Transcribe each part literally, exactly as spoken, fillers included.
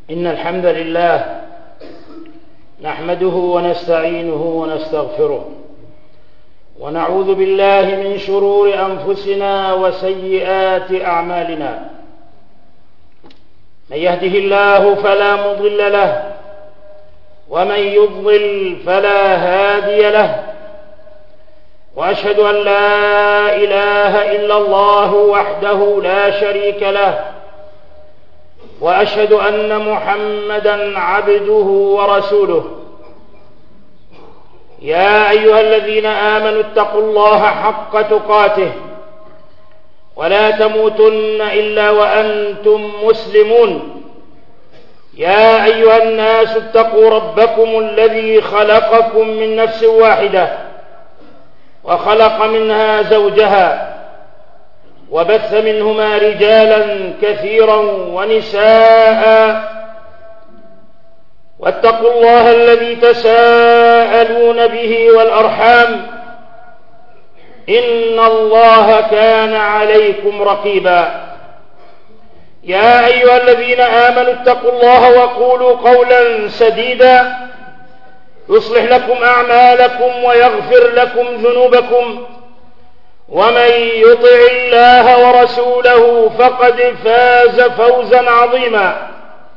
إن الحمد لله نحمده ونستعينه ونستغفره ونعوذ بالله من شرور أنفسنا وسيئات أعمالنا. من يهده الله فلا مضل له ومن يضلل فلا هادي له، وأشهد أن لا إله إلا الله وحده لا شريك له، وأشهد أن محمدًا عبده ورسوله. يا أيها الذين آمنوا اتقوا الله حق تقاته ولا تموتن إلا وأنتم مسلمون. يا أيها الناس اتقوا ربكم الذي خلقكم من نفس واحدة وخلق منها زوجها وبث منهما رجالا كثيرا ونساء، واتقوا الله الذي تساءلون به والأرحام إن الله كان عليكم رقيبا. يا أيها الذين آمنوا اتقوا الله وقولوا قولا سديدا يصلح لكم أعمالكم ويغفر لكم ذنوبكم، ومن يطع الله ورسوله فقد فاز فوزا عظيما.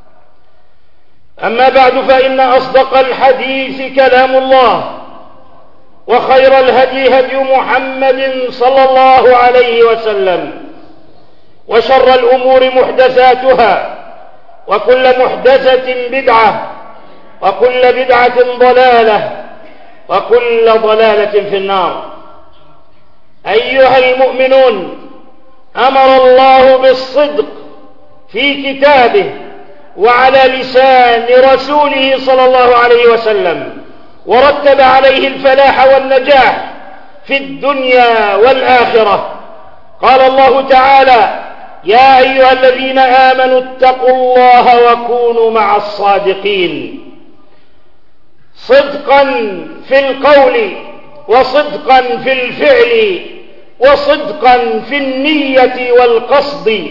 أما بعد، فإن أصدق الحديث كلام الله، وخير الهدي هدي محمد صلى الله عليه وسلم، وشر الأمور محدثاتها، وكل محدثة بدعة، وكل بدعة ضلالة، وكل ضلالة في النار. أيها المؤمنون، أمر الله بالصدق في كتابه وعلى لسان رسوله صلى الله عليه وسلم، ورتب عليه الفلاح والنجاح في الدنيا والآخرة. قال الله تعالى: يا أيها الذين آمنوا اتقوا الله وكونوا مع الصادقين. صدقا في القول، وصدقا في الفعل، وصدقا في النية والقصد.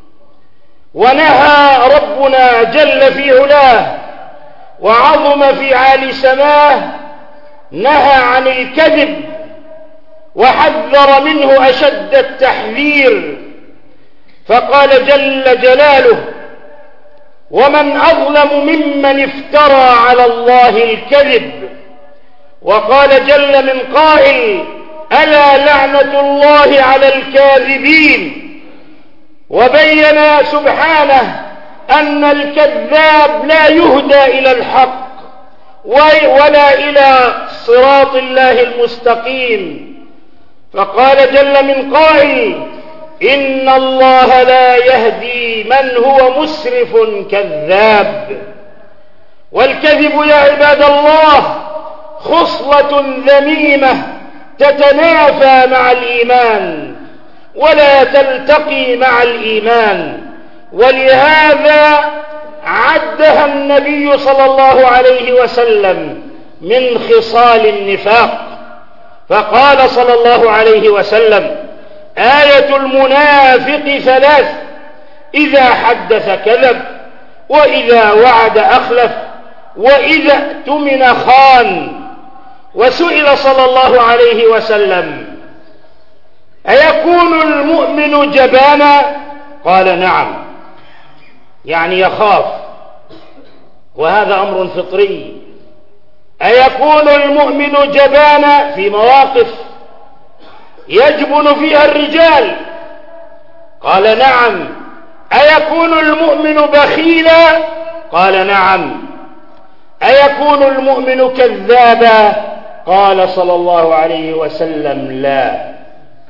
ونهى ربنا جل في علاه وعظم في عالي سماه، نهى عن الكذب وحذر منه أشد التحذير، فقال جل جلاله: ومن أظلم ممن افترى على الله الكذب. وقال جل من قائل: ألا لعنة الله على الكاذبين. وبين سبحانه أن الكذاب لا يهدى إلى الحق ولا إلى صراط الله المستقيم. فقال جل من قائل: إن الله لا يهدي من هو مسرف كذاب. والكذب يا عباد الله خصلة ذميمة تتنافى مع الإيمان ولا تلتقي مع الإيمان، ولهذا عدها النبي صلى الله عليه وسلم من خصال النفاق، فقال صلى الله عليه وسلم: آية المنافق ثلاث: إذا حدث كذب، وإذا وعد أخلف، وإذا اؤتمن خان. وسئل صلى الله عليه وسلم: أيكون المؤمن جبانا؟ قال: نعم، يعني يخاف، وهذا أمر فطري. أيكون المؤمن جبانا في مواقف يجبن فيها الرجال؟ قال: نعم. أيكون المؤمن بخيلا؟ قال: نعم. أيكون المؤمن كذابا؟ قال صلى الله عليه وسلم: لا.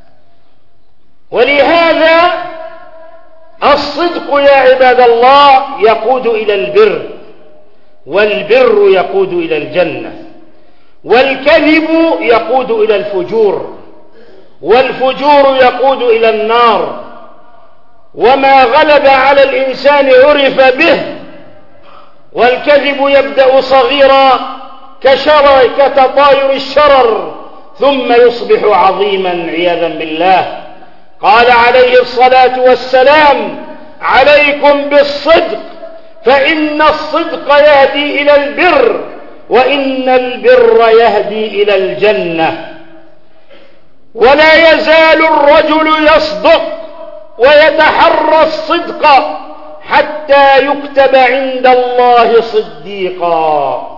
ولهذا الصدق يا عباد الله يقود إلى البر، والبر يقود إلى الجنة، والكذب يقود إلى الفجور، والفجور يقود إلى النار. وما غلب على الإنسان عرف به، والكذب يبدأ صغيرا كشرر كتطاير الشرر ثم يصبح عظيما عياذا بالله. قال عليه الصلاة والسلام: عليكم بالصدق فإن الصدق يهدي إلى البر، وإن البر يهدي إلى الجنة. ولا يزال الرجل يصدق ويتحرى الصدق حتى يكتب عند الله صديقا.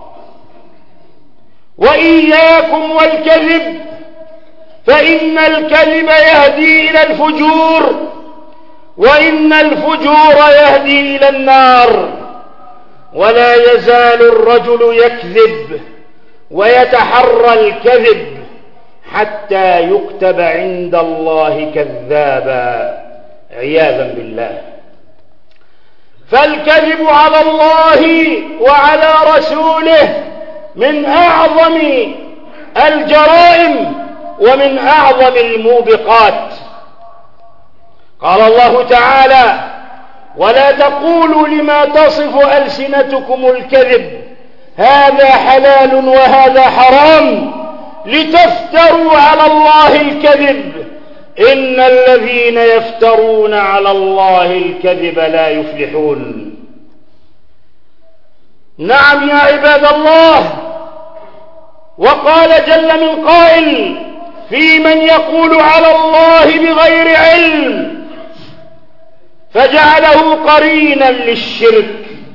وإياكم والكذب، فإن الكذب يهدي إلى الفجور، وإن الفجور يهدي إلى النار. ولا يزال الرجل يكذب ويتحرى الكذب حتى يكتب عند الله كذابا، عياذا بالله. فالكذب على الله وعلى رسوله من أعظم الجرائم ومن أعظم الموبقات. قال الله تعالى: ولا تقولوا لما تصف ألسنتكم الكذب هذا حلال وهذا حرام لتفتروا على الله الكذب إن الذين يفترون على الله الكذب لا يفلحون. نعم يا عباد الله. وقال جل من قائل في من يقول على الله بغير علم فجعله قرينا للشرك.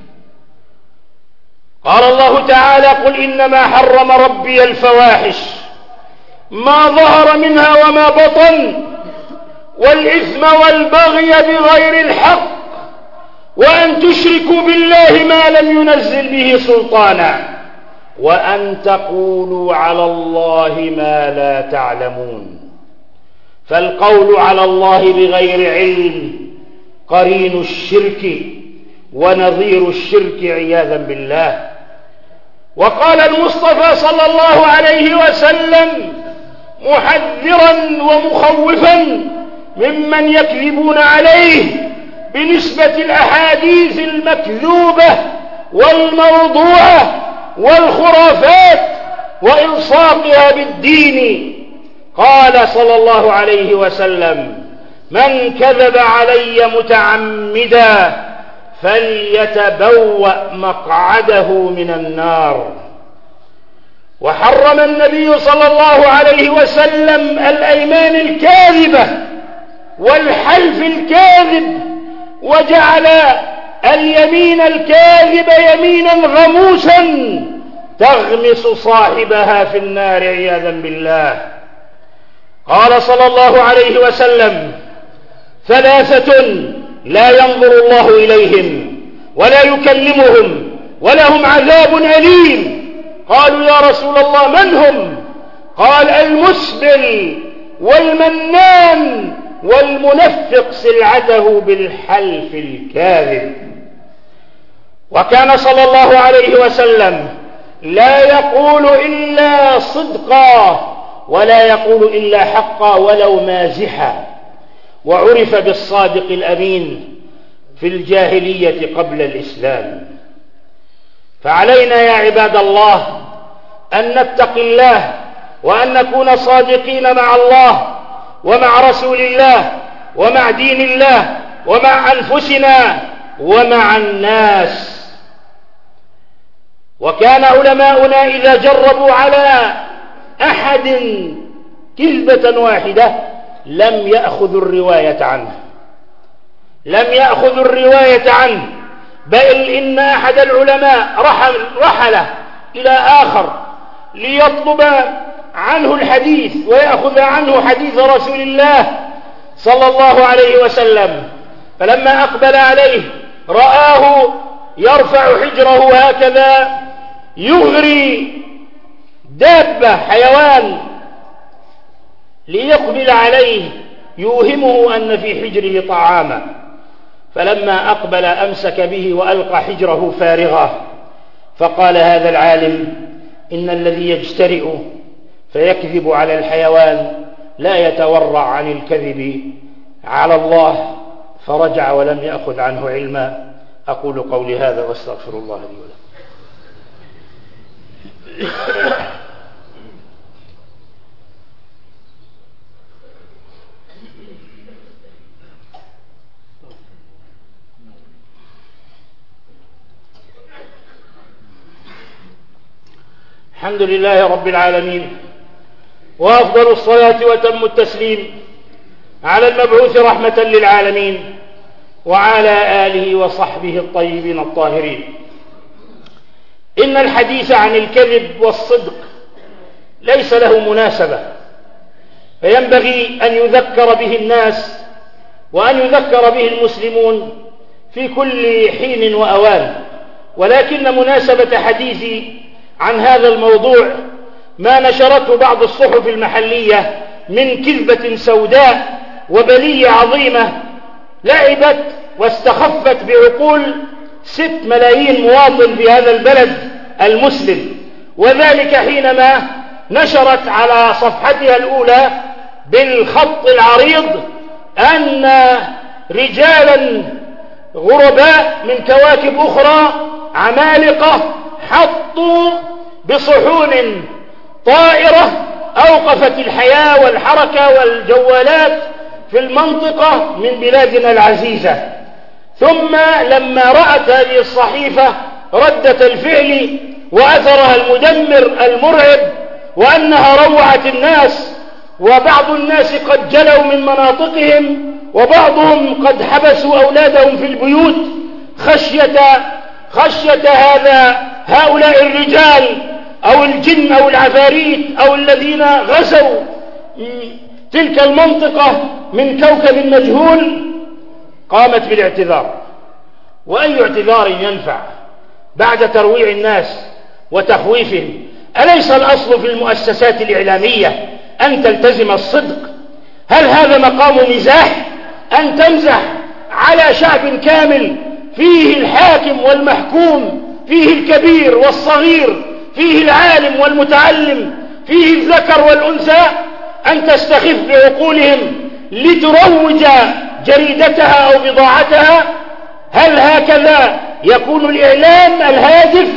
قال الله تعالى: قل إنما حرم ربي الفواحش ما ظهر منها وما بطن والإثم والبغي بغير الحق وأن تشركوا بالله ما لم ينزل به سلطانا وأن تقولوا على الله ما لا تعلمون. فالقول على الله بغير علم قرين الشرك ونظير الشرك عياذا بالله. وقال المصطفى صلى الله عليه وسلم محذرا ومخوفا ممن يكذبون عليه بنسبة الأحاديث المكذوبة والموضوعة والخرافات وإلصاقها بالدين. قال صلى الله عليه وسلم: من كذب علي متعمدا فليتبوأ مقعده من النار. وحرم النبي صلى الله عليه وسلم الأيمان الكاذبة والحلف الكاذب، وجعل اليمين الكاذب يمينا غموسا تغمس صاحبها في النار عياذا بالله. قال صلى الله عليه وسلم: ثلاثة لا ينظر الله إليهم ولا يكلمهم ولهم عذاب أليم. قالوا: يا رسول الله من هم؟ قال: المسبل والمنان والمنفق سلعته بالحلف الكاذب. وكان صلى الله عليه وسلم لا يقول إلا صدقا ولا يقول إلا حقا ولو مازحا، وعرف بالصادق الأمين في الجاهلية قبل الإسلام. فعلينا يا عباد الله أن نتقي الله وأن نكون صادقين مع الله ومع رسول الله ومع دين الله ومع أنفسنا ومع الناس. وكان علماؤنا إذا جربوا على أحد كذبة واحدة لم يأخذوا الرواية عنه لم يأخذوا الرواية عنه بل إن أحد العلماء رحل, رحل إلى آخر ليطلب عنه الحديث ويأخذ عنه حديث رسول الله صلى الله عليه وسلم. فلما أقبل عليه رآه يرفع حجره هكذا يغري دابة حيوان ليقبل عليه يوهمه أن في حجره طعاما. فلما أقبل أمسك به وألقى حجره فارغا. فقال هذا العالم: إن الذي يجترئ فيكذب على الحيوان لا يتورع عن الكذب على الله. فرجع ولم يأخذ عنه علما. أقول قولي هذا واستغفر الله لي ولكم. الحمد لله رب العالمين، وأفضل الصلاة وتم التسليم على المبعوث رحمة للعالمين وعلى آله وصحبه الطيبين الطاهرين. إن الحديث عن الكذب والصدق ليس له مناسبة، فينبغي أن يذكر به الناس وأن يذكر به المسلمون في كل حين وأوان، ولكن مناسبة حديثي عن هذا الموضوع ما نشرته بعض الصحف المحلية من كذبة سوداء وبلية عظيمة لعبت واستخفت بعقول ست ملايين مواطن في هذا البلد المسلم، وذلك حينما نشرت على صفحتها الأولى بالخط العريض أن رجالا غرباء من كواكب أخرى عمالقة حطوا بصحون طائرة أوقفت الحياة والحركة والجوالات في المنطقة من بلادنا العزيزة. ثم لما رأت هذه الصحيفة ردة الفعل وأثرها المدمر المرعب وأنها روعت الناس، وبعض الناس قد جلوا من مناطقهم وبعضهم قد حبسوا أولادهم في البيوت خشية خشية هذا هؤلاء الرجال أو الجن أو العفاريت أو الذين غزوا تلك المنطقة من كوكب مجهول. قامت بالاعتذار، وأي اعتذار ينفع بعد ترويع الناس وتخويفهم؟ أليس الأصل في المؤسسات الإعلامية أن تلتزم الصدق؟ هل هذا مقام مزاح أن تمزح على شعب كامل فيه الحاكم والمحكوم، فيه الكبير والصغير، فيه العالم والمتعلم، فيه الذكر والأنثى، أن تستخف بعقولهم لتروج جريدتها أو بضاعتها؟ هل هكذا يكون الإعلام الهادف؟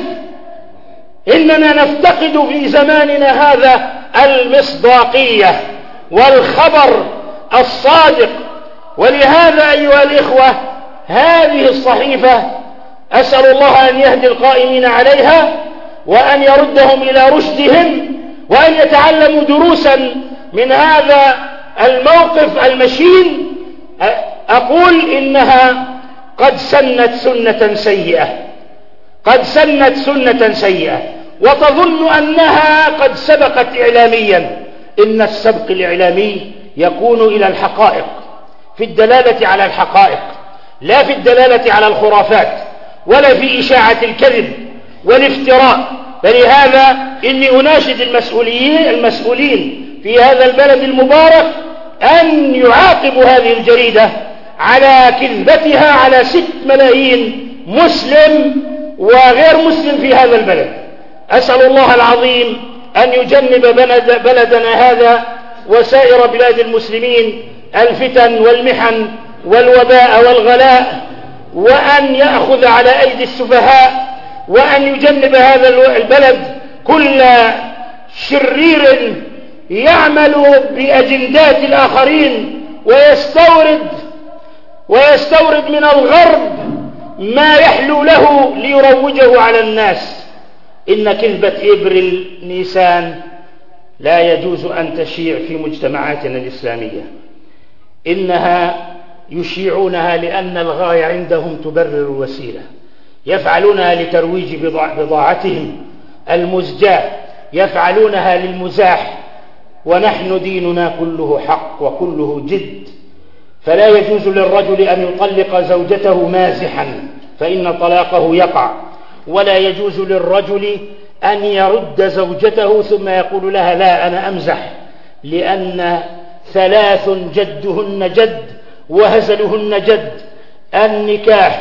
إننا نفتقد في زماننا هذا المصداقية والخبر الصادق. ولهذا أيها الإخوة هذه الصحيفة أسأل الله أن يهدي القائمين عليها وأن يردهم إلى رشدهم وأن يتعلموا دروسا من هذا الموقف المشين. أقول إنها قد سنت سنة سيئة قد سنت سنة سيئة وتظن أنها قد سبقت إعلاميا. إن السبق الإعلامي يكون إلى الحقائق، في الدلالة على الحقائق، لا في الدلالة على الخرافات ولا في إشاعة الكذب والافتراء. فلهذا إني أناشد المسؤولين المسؤولين في هذا البلد المبارك أن يعاقبوا هذه الجريدة على كذبتها على ست ملايين مسلم وغير مسلم في هذا البلد. أسأل الله العظيم أن يجنب بلدنا هذا وسائر بلاد المسلمين الفتن والمحن والوباء والغلاء، وأن يأخذ على أيدي السفهاء، وأن يجنب هذا البلد كل شرير يعمل بأجندات الآخرين ويستورد ويستورد من الغرب ما يحلو له ليروجه على الناس. إن كذبة إبر النيسان لا يجوز أن تشيع في مجتمعاتنا الإسلامية. إنها يشيعونها لأن الغاية عندهم تبرر الوسيلة، يفعلونها لترويج بضاعتهم المزجاة، يفعلونها للمزاح، ونحن ديننا كله حق وكله جد. فلا يجوز للرجل أن يطلق زوجته مازحا فإن طلاقه يقع، ولا يجوز للرجل أن يرد زوجته ثم يقول لها لا أنا أمزح، لأن ثلاث جدهن جد وهزلهن جد: النكاح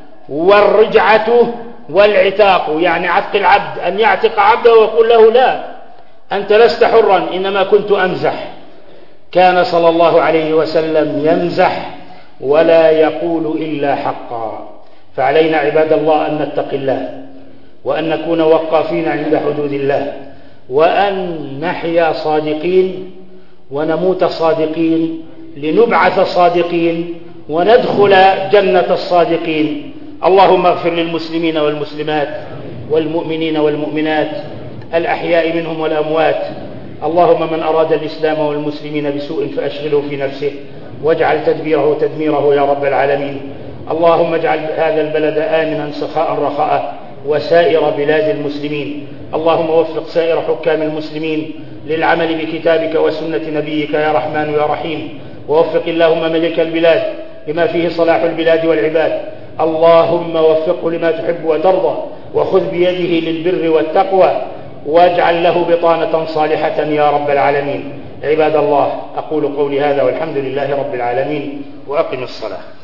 والرجعة والعتاق، يعني عتق العبد، أن يعتق عبده ويقول له لا أنت لست حرا إنما كنت أمزح. كان صلى الله عليه وسلم يمزح ولا يقول إلا حقا. فعلينا عباد الله أن نتقي الله وأن نكون وقافين عند حدود الله، وأن نحيا صادقين ونموت صادقين لنبعث صادقين وندخل جنة الصادقين. اللهم اغفر للمسلمين والمسلمات والمؤمنين والمؤمنات الأحياء منهم والأموات. اللهم من أراد الإسلام والمسلمين بسوء فأشغله في نفسه واجعل تدبيره تدميره يا رب العالمين. اللهم اجعل هذا البلد آمنا سخاء رخاء وسائر بلاد المسلمين. اللهم وفق سائر حكام المسلمين للعمل بكتابك وسنة نبيك يا رحمن يا رحيم. ووفق اللهم ملك البلاد لما فيه صلاح البلاد والعباد. اللهم وفقه لما تحب وترضى وخذ بيده للبر والتقوى واجعل له بطانة صالحة يا رب العالمين. عباد الله، أقول قولي هذا والحمد لله رب العالمين، وأقم الصلاة.